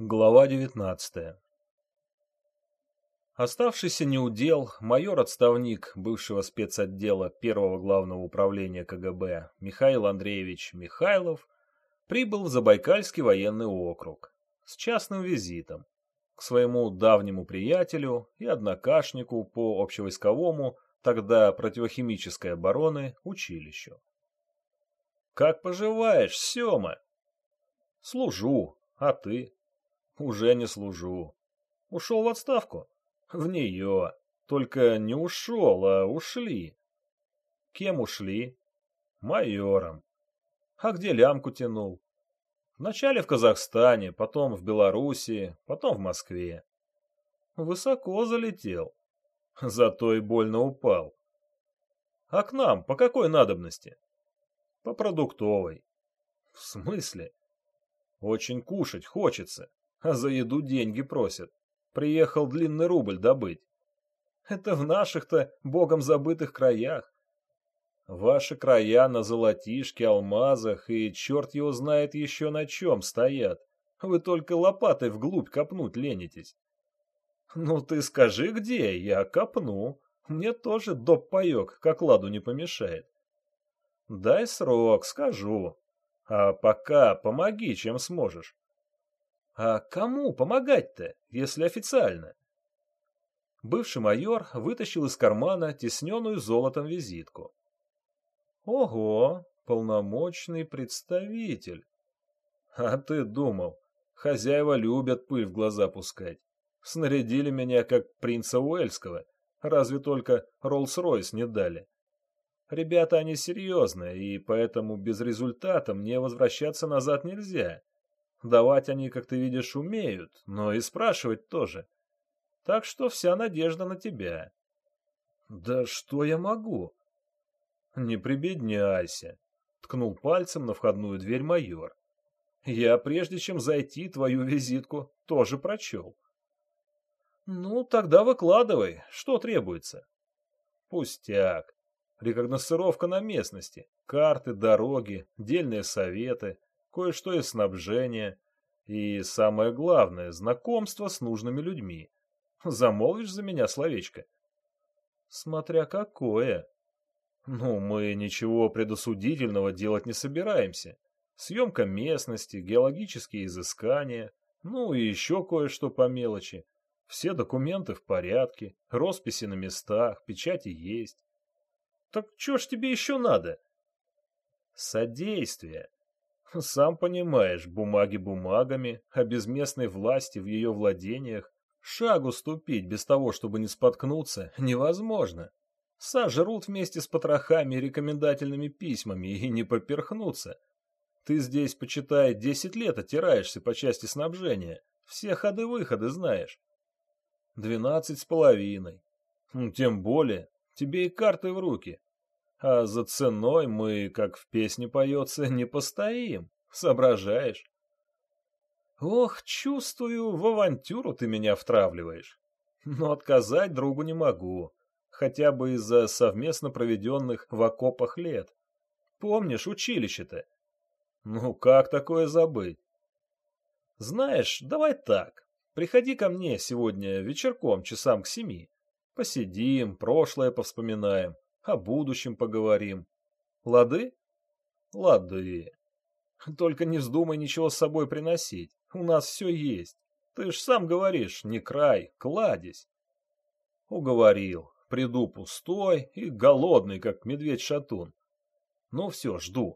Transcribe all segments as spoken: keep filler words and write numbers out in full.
Глава девятнадцатая. Оставшийся неудел, майор-отставник бывшего спецотдела первого главного управления КГБ Михаил Андреевич Михайлов прибыл в Забайкальский военный округ с частным визитом к своему давнему приятелю и однокашнику по общевойсковому, тогда противохимической обороны, училищу. «Как поживаешь, Сема?» «Служу, а ты?» «Уже не служу. Ушел в отставку?» «В нее. Только не ушел, а ушли». «Кем ушли?» «Майором». «А где лямку тянул?» «Вначале в Казахстане, потом в Белоруссии, потом в Москве». «Высоко залетел. Зато и больно упал». «А к нам по какой надобности?» «По продуктовой». «В смысле?» «Очень кушать хочется. А за еду деньги просят. Приехал длинный рубль добыть. Это в наших-то богом забытых краях. Ваши края на золотишке, алмазах и черт его знает еще на чем стоят. Вы только лопатой вглубь копнуть ленитесь. Ну ты скажи где, я копну. Мне тоже доп-паек к окладу не помешает. Дай срок, скажу. А пока помоги, чем сможешь. А кому помогать-то, если официально? Бывший майор вытащил из кармана тисненную золотом визитку. Ого, полномочный представитель. А ты думал, хозяева любят пыль в глаза пускать. Снарядили меня как принца Уэльского, разве только Роллс-Ройс не дали. Ребята они серьезные, и поэтому без результата мне возвращаться назад нельзя. Давать они, как ты видишь, умеют, но и спрашивать тоже. Так что вся надежда на тебя. Да что я могу? Не прибедняйся, ткнул пальцем на входную дверь майор. Я, прежде чем зайти, твою визитку тоже прочел. Ну, тогда выкладывай, что требуется. Пустяк. Рекогносцировка на местности, карты, дороги, дельные советы, кое-что из снабжения и, самое главное, знакомство с нужными людьми. Замолвишь за меня словечко? Смотря какое. Ну, мы ничего предосудительного делать не собираемся. Съемка местности, геологические изыскания, ну и еще кое-что по мелочи. Все документы в порядке, росписи на местах, печати есть. Так что ж тебе еще надо? Содействие. Сам понимаешь, бумаги бумагами, а без местной власти в ее владениях шагу ступить без того, чтобы не споткнуться, невозможно. Сожрут вместе с потрохами и рекомендательными письмами и не поперхнутся. Ты здесь, почитай, десять лет отираешься по части снабжения, все ходы-выходы знаешь. Двенадцать с половиной. Ну, тем более, тебе и карты в руки. А за ценой мы, как в песне поется, не постоим. Соображаешь? Ох, чувствую, в авантюру ты меня втравливаешь. Но отказать другу не могу. Хотя бы из-за совместно проведенных в окопах лет. Помнишь училище-то? Ну, как такое забыть? Знаешь, давай так. Приходи ко мне сегодня вечерком часам к семи. Посидим, прошлое повспоминаем. О будущем поговорим. Лады? Лады. Только не вздумай ничего с собой приносить. У нас все есть. Ты ж сам говоришь, не край, кладезь. Уговорил. Приду пустой и голодный, как медведь-шатун. Ну все, жду.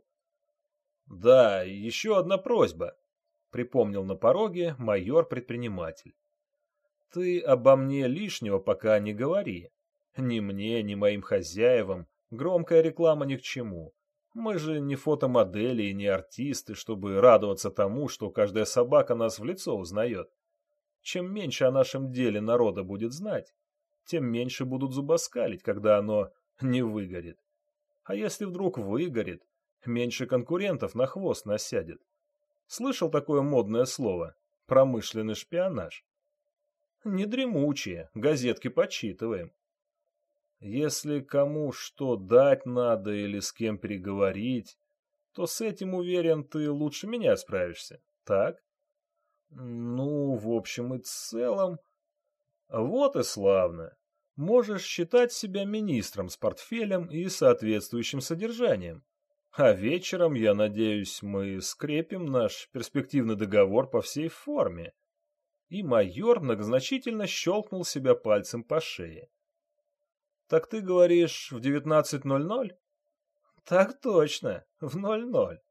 Да, еще одна просьба. Припомнил на пороге майор-предприниматель. Ты обо мне лишнего пока не говори. Ни мне, ни моим хозяевам громкая реклама ни к чему. Мы же не фотомодели и не артисты, чтобы радоваться тому, что каждая собака нас в лицо узнает. Чем меньше о нашем деле народа будет знать, тем меньше будут зубоскалить, когда оно не выгорит. А если вдруг выгорит, меньше конкурентов на хвост насядет. Слышал такое модное слово? Промышленный шпионаж. Не дремучие, газетки почитываем. Если кому что дать надо или с кем переговорить, то с этим, уверен, ты лучше меня справишься, так? Ну, общем и целом... Вот и славно. Можешь считать себя министром с портфелем и соответствующим содержанием. А вечером, я надеюсь, мы скрепим наш перспективный договор по всей форме. И майор многозначительно щелкнул себя пальцем по шее. Так ты говоришь, в девятнадцать ноль ноль? Так точно, в ноль ноль.